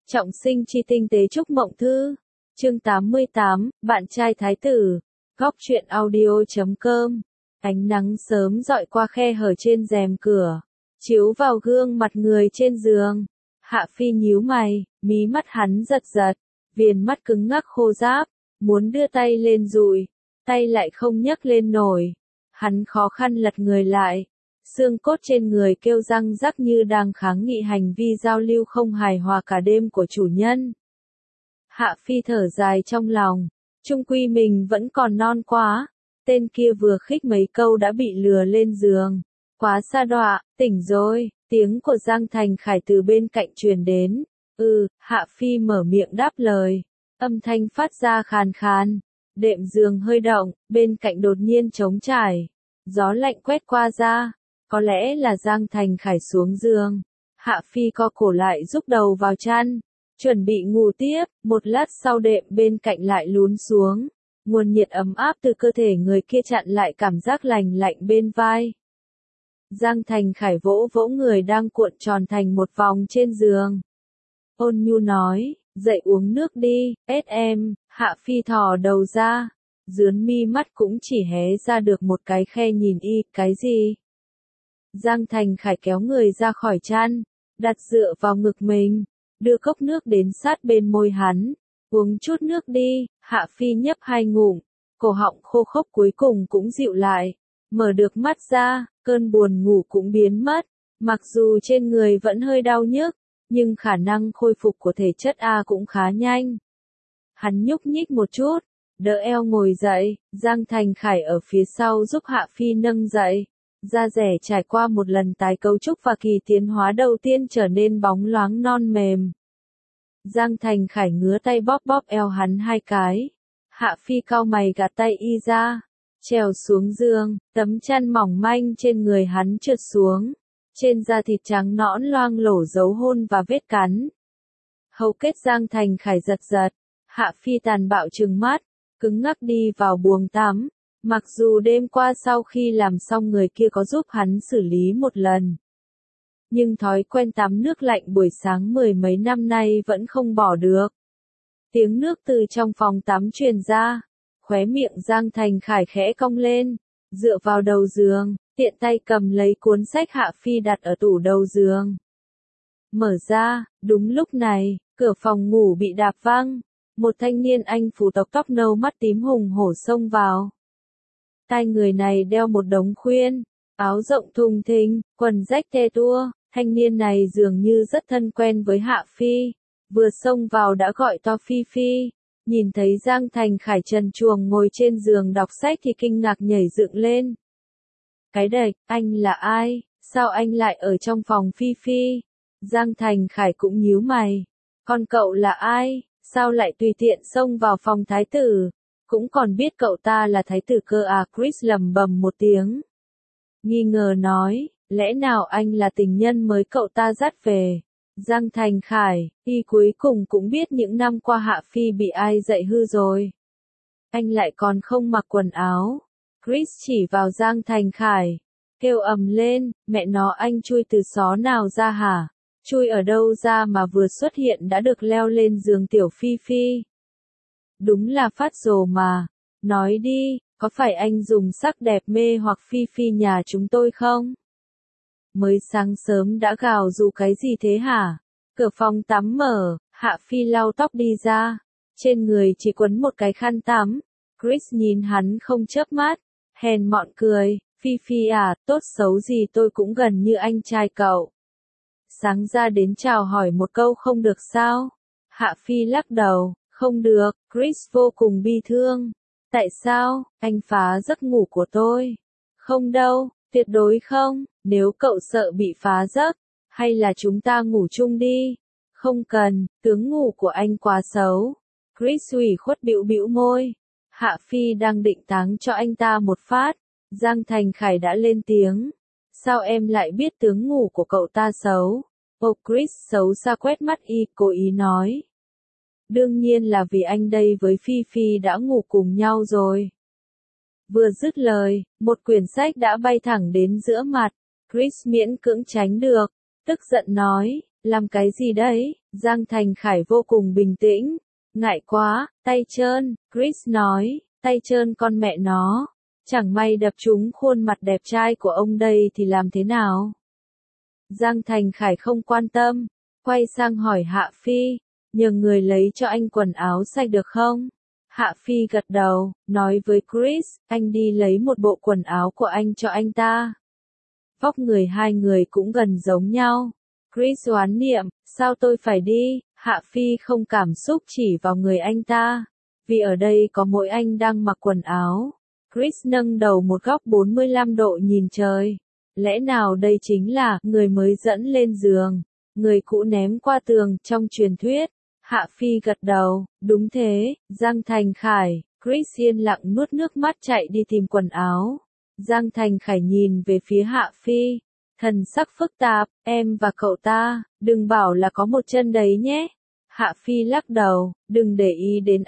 Trọng sinh chi tinh tế chúc mộng thư. Chương 88, bạn trai thái tử. Góc truyện audio.com. Ánh nắng sớm dọi qua khe hở trên rèm cửa, chiếu vào gương mặt người trên giường. Hạ Phi nhíu mày, mí mắt hắn giật giật, viền mắt cứng ngắc khô ráp, muốn đưa tay lên dụi, tay lại không nhấc lên nổi. Hắn khó khăn lật người lại, xương cốt trên người kêu răng rắc như đang kháng nghị hành vi giao lưu không hài hòa cả đêm của chủ nhân. Hạ Phi thở dài trong lòng, chung quy mình vẫn còn non quá, tên kia vừa khích mấy câu đã bị lừa lên giường, quá sa đọa, tỉnh rồi, tiếng của Giang Thành Khải từ bên cạnh truyền đến. Hạ Phi mở miệng đáp lời, âm thanh phát ra khàn khàn, đệm giường hơi động, bên cạnh đột nhiên trống trải, gió lạnh quét qua da. Có lẽ là Giang Thành Khải xuống giường. Hạ Phi co cổ lại rúc đầu vào chăn, chuẩn bị ngủ tiếp, một lát sau đệm bên cạnh lại lún xuống. Nguồn nhiệt ấm áp từ cơ thể người kia chặn lại cảm giác lành lạnh bên vai. Giang Thành Khải vỗ vỗ người đang cuộn tròn thành một vòng trên giường. Ôn nhu nói, dậy uống nước đi, em. Hạ Phi thò đầu ra, dướn mi mắt cũng chỉ hé ra được một cái khe nhìn cái gì? Giang Thành Khải kéo người ra khỏi chăn, đặt dựa vào ngực mình, đưa cốc nước đến sát bên môi hắn. Uống chút nước đi. Hạ Phi nhấp 2 ngụm, cổ họng khô khốc cuối cùng cũng dịu lại. Mở được mắt ra, cơn buồn ngủ cũng biến mất. Mặc dù trên người vẫn hơi đau nhức, nhưng khả năng khôi phục của thể chất cũng khá nhanh. Hắn nhúc nhích một chút, đỡ eo ngồi dậy, Giang Thành Khải ở phía sau giúp Hạ Phi nâng dậy. Da rẻ trải qua một lần tái cấu trúc và kỳ tiến hóa đầu tiên trở nên bóng loáng non mềm. Giang Thành Khải ngứa tay bóp bóp eo hắn 2 cái. Hạ Phi cau mày gạt tay ra, trèo xuống giường, tấm chăn mỏng manh trên người hắn trượt xuống. Trên da thịt trắng nõn loang lổ dấu hôn và vết cắn. Hầu kết Giang Thành Khải giật giật, Hạ Phi tàn bạo trừng mắt, cứng ngắc đi vào buồng tắm. Mặc dù đêm qua sau khi làm xong người kia có giúp hắn xử lý một lần, nhưng thói quen tắm nước lạnh buổi sáng 10 mấy năm nay vẫn không bỏ được. Tiếng nước từ trong phòng tắm truyền ra, khóe miệng Giang Thành Khải khẽ cong lên, dựa vào đầu giường, tiện tay cầm lấy cuốn sách Hạ Phi đặt ở tủ đầu giường. Mở ra, đúng lúc này, cửa phòng ngủ bị đạp văng, một thanh niên Anh phủ tộc tóc nâu mắt tím hùng hổ xông vào. Tai người này đeo một đống khuyên, áo rộng thùng thình, quần rách te tua, thanh niên này dường như rất thân quen với Hạ Phi, vừa xông vào đã gọi to Phi Phi, nhìn thấy Giang Thành Khải trần truồng ngồi trên giường đọc sách thì kinh ngạc nhảy dựng lên. Cái đệch, anh là ai, sao anh lại ở trong phòng Phi Phi? Giang Thành Khải cũng nhíu mày, còn cậu là ai, sao lại tùy tiện xông vào phòng thái tử? Cũng còn biết cậu ta là thái tử cơ à? Chris lẩm bẩm một tiếng, nghi ngờ nói, lẽ nào anh là tình nhân mới cậu ta dắt về? Giang Thành Khải, cuối cùng cũng biết những năm qua Hạ Phi bị ai dạy hư rồi. Anh lại còn không mặc quần áo. Chris chỉ vào Giang Thành Khải, kêu ầm lên, mẹ nó anh chui từ xó nào ra hả? Chui ở đâu ra mà vừa xuất hiện đã được leo lên giường tiểu Phi Phi? Đúng là phát rồ mà. Nói đi, có phải anh dùng sắc đẹp mê hoặc Phi Phi nhà chúng tôi không? Mới sáng sớm đã gào rú cái gì thế hả? Cửa phòng tắm mở, Hạ Phi lau tóc đi ra. Trên người chỉ quấn một cái khăn tắm. Chris nhìn hắn không chớp mắt, hèn mọn cười, Phi Phi à, tốt xấu gì tôi cũng gần như anh trai cậu. Sáng ra đến chào hỏi một câu không được sao? Hạ Phi lắc đầu. Không được, Chris vô cùng bi thương. Tại sao, anh phá giấc ngủ của tôi? Không đâu, tuyệt đối không, nếu cậu sợ bị phá giấc, hay là chúng ta ngủ chung đi? Không cần, tướng ngủ của anh quá xấu. Chris ủy khuất bĩu bĩu môi. Hạ Phi đang định táng cho anh ta một phát. Giang Thành Khải đã lên tiếng. Sao em lại biết tướng ngủ của cậu ta xấu? Chris xấu xa quét mắt cố ý nói. Đương nhiên là vì anh đây với Phi Phi đã ngủ cùng nhau rồi. Vừa dứt lời, một quyển sách đã bay thẳng đến giữa mặt. Chris miễn cưỡng tránh được, tức giận nói, Làm cái gì đấy? Giang Thành Khải vô cùng bình tĩnh. Ngại quá, tay trơn, Chris nói, tay trơn con mẹ nó. Chẳng may đập trúng khuôn mặt đẹp trai của ông đây thì làm thế nào? Giang Thành Khải không quan tâm, quay sang hỏi Hạ Phi, nhờ người lấy cho anh quần áo sạch được không? Hạ Phi gật đầu, nói với Chris, anh đi lấy một bộ quần áo của anh cho anh ta. Vóc người hai người cũng gần giống nhau. Chris oán niệm, sao tôi phải đi? Hạ Phi không cảm xúc chỉ vào người anh ta. Vì ở đây có mỗi anh đang mặc quần áo. Chris nâng đầu một góc 45 độ nhìn trời. Lẽ nào đây chính là người mới dẫn lên giường, người cũ ném qua tường trong truyền thuyết? Hạ Phi gật đầu, đúng thế. Giang Thành Khải, Chris yên lặng nuốt nước mắt chạy đi tìm quần áo. Giang Thành Khải nhìn về phía Hạ Phi, thần sắc phức tạp, em và cậu ta, đừng bảo là có một chân đấy nhé. Hạ Phi lắc đầu, đừng để ý đến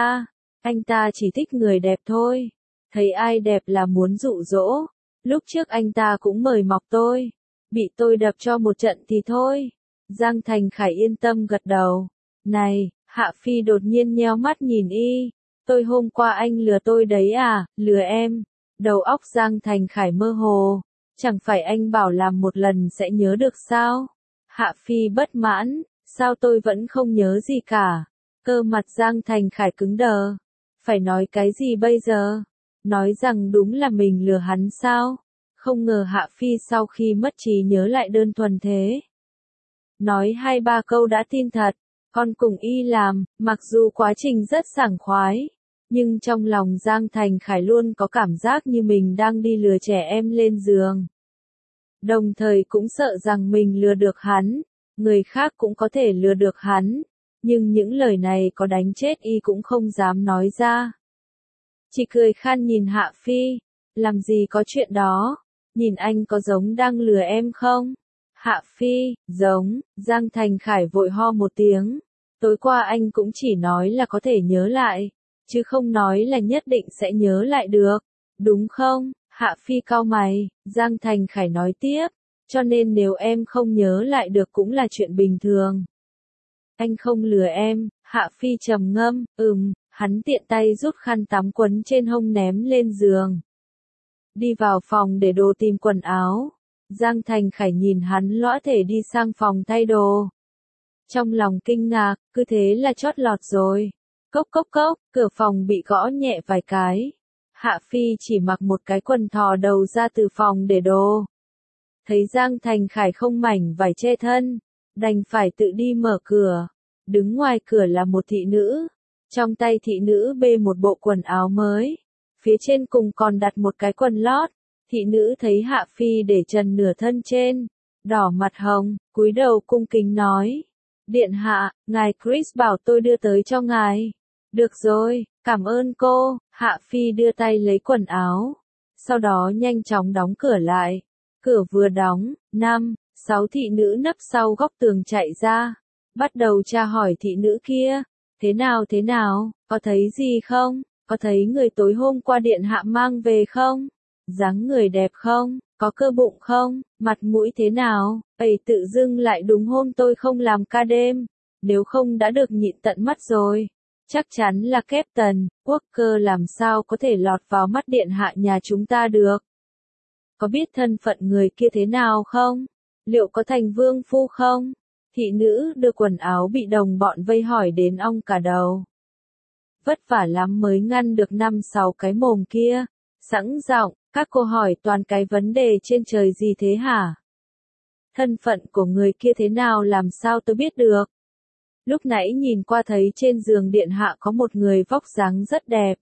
anh ta chỉ thích người đẹp thôi. Thấy ai đẹp là muốn dụ dỗ. Lúc trước anh ta cũng mời mọc tôi, bị tôi đập cho một trận thì thôi. Giang Thành Khải yên tâm gật đầu. Này, Hạ Phi đột nhiên nheo mắt nhìn y. Tôi hôm qua anh lừa tôi đấy à, lừa em. Đầu óc Giang Thành Khải mơ hồ. Chẳng phải anh bảo làm một lần sẽ nhớ được sao? Hạ Phi bất mãn, sao tôi vẫn không nhớ gì cả? Cơ mặt Giang Thành Khải cứng đờ. Phải nói cái gì bây giờ? Nói rằng đúng là mình lừa hắn sao? Không ngờ Hạ Phi sau khi mất trí nhớ lại đơn thuần thế. Nói 2-3 câu đã tin thật, con cùng y làm, mặc dù quá trình rất sảng khoái. Nhưng trong lòng Giang Thành Khải luôn có cảm giác như mình đang đi lừa trẻ em lên giường. Đồng thời cũng sợ rằng mình lừa được hắn, người khác cũng có thể lừa được hắn. Nhưng những lời này có đánh chết y cũng không dám nói ra. Chỉ cười khan nhìn Hạ Phi, làm gì có chuyện đó, nhìn anh có giống đang lừa em không? Hạ Phi, giống. Giang Thành Khải vội ho một tiếng, tối qua anh cũng chỉ nói là có thể nhớ lại, chứ không nói là nhất định sẽ nhớ lại được, đúng không? Hạ Phi cau mày. Giang Thành Khải nói tiếp, cho nên nếu em không nhớ lại được cũng là chuyện bình thường. Anh không lừa em. Hạ Phi trầm ngâm, hắn tiện tay rút khăn tắm quấn trên hông ném lên giường. Đi vào phòng để đồ tìm quần áo. Giang Thành Khải nhìn hắn lõa thể đi sang phòng thay đồ. Trong lòng kinh ngạc, cứ thế là chót lọt rồi. Cốc cốc cốc, cửa phòng bị gõ nhẹ vài cái. Hạ Phi chỉ mặc một cái quần thò đầu ra từ phòng để đồ. Thấy Giang Thành Khải không mảnh vải che thân, đành phải tự đi mở cửa. Đứng ngoài cửa là một thị nữ. Trong tay thị nữ bê một bộ quần áo mới. Phía trên cùng còn đặt một cái quần lót. Thị nữ thấy Hạ Phi để trần nửa thân trên. Đỏ mặt hồng, cúi đầu cung kính nói. Điện hạ, ngài Chris bảo tôi đưa tới cho ngài. Được rồi, cảm ơn cô. Hạ Phi đưa tay lấy quần áo. Sau đó nhanh chóng đóng cửa lại. Cửa vừa đóng, 5-6 thị nữ nấp sau góc tường chạy ra. Bắt đầu tra hỏi thị nữ kia. Thế nào, có thấy gì không? Có thấy người tối hôm qua điện hạ mang về không? Dáng người đẹp không? Có cơ bụng không? Mặt mũi thế nào? Ấy tự dưng lại đúng hôm tôi không làm ca đêm. Nếu không đã được nhịn tận mắt rồi. Chắc chắn là Captain Walker làm sao có thể lọt vào mắt điện hạ nhà chúng ta được. Có biết thân phận người kia thế nào không? Liệu có thành vương phu không? Thị nữ đưa quần áo bị đồng bọn vây hỏi đến ong cả đầu. Vất vả lắm mới ngăn được 5-6 cái mồm kia. Sẵn giọng, các cô hỏi toàn cái vấn đề trên trời gì thế hả? Thân phận của người kia thế nào làm sao tôi biết được? Lúc nãy nhìn qua thấy trên giường điện hạ có một người vóc dáng rất đẹp.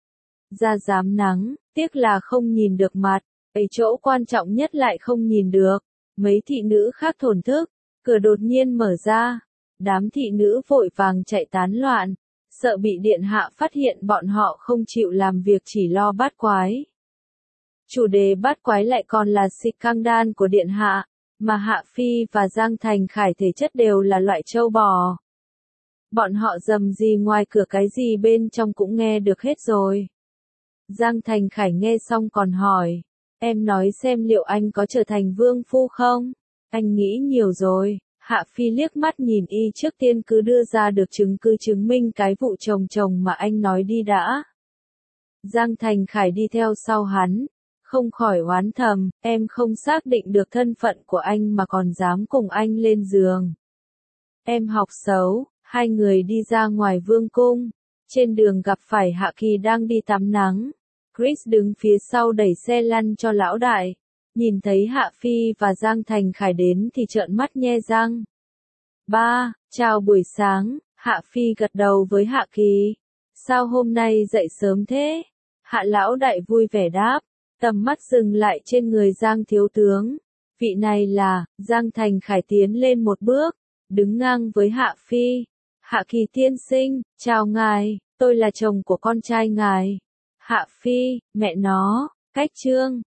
Da rám nắng, tiếc là không nhìn được mặt, ấy chỗ quan trọng nhất lại không nhìn được. Mấy thị nữ khác thổn thức, cửa đột nhiên mở ra. Đám thị nữ vội vàng chạy tán loạn, sợ bị điện hạ phát hiện bọn họ không chịu làm việc chỉ lo bát quái. Chủ đề bát quái lại còn là scandal của điện hạ, mà Hạ Phi và Giang Thành Khải thể chất đều là loại trâu bò. Bọn họ rầm gì ngoài cửa cái gì bên trong cũng nghe được hết rồi. Giang Thành Khải nghe xong còn hỏi, em nói xem liệu anh có trở thành vương phu không? Anh nghĩ nhiều rồi. Hạ Phi liếc mắt nhìn y trước tiên cứ đưa ra được chứng cứ chứng minh cái vụ chồng mà anh nói đi đã. Giang Thành Khải đi theo sau hắn, không khỏi oán thầm, em không xác định được thân phận của anh mà còn dám cùng anh lên giường. Em học xấu. Hai người đi ra ngoài vương cung, trên đường gặp phải Hạ Kỳ đang đi tắm nắng. Chris đứng phía sau đẩy xe lăn cho lão đại, nhìn thấy Hạ Phi và Giang Thành Khải đến thì trợn mắt nhe răng. Ba, chào buổi sáng, Hạ Phi gật đầu với Hạ Kỳ. Sao hôm nay dậy sớm thế? Hạ lão đại vui vẻ đáp, tầm mắt dừng lại trên người Giang thiếu tướng. Vị này là, Giang Thành Khải tiến lên một bước, đứng ngang với Hạ Phi. Hạ Kỳ tiên sinh, chào ngài, tôi là chồng của con trai ngài. Hạ Phi, mẹ nó, cách trương.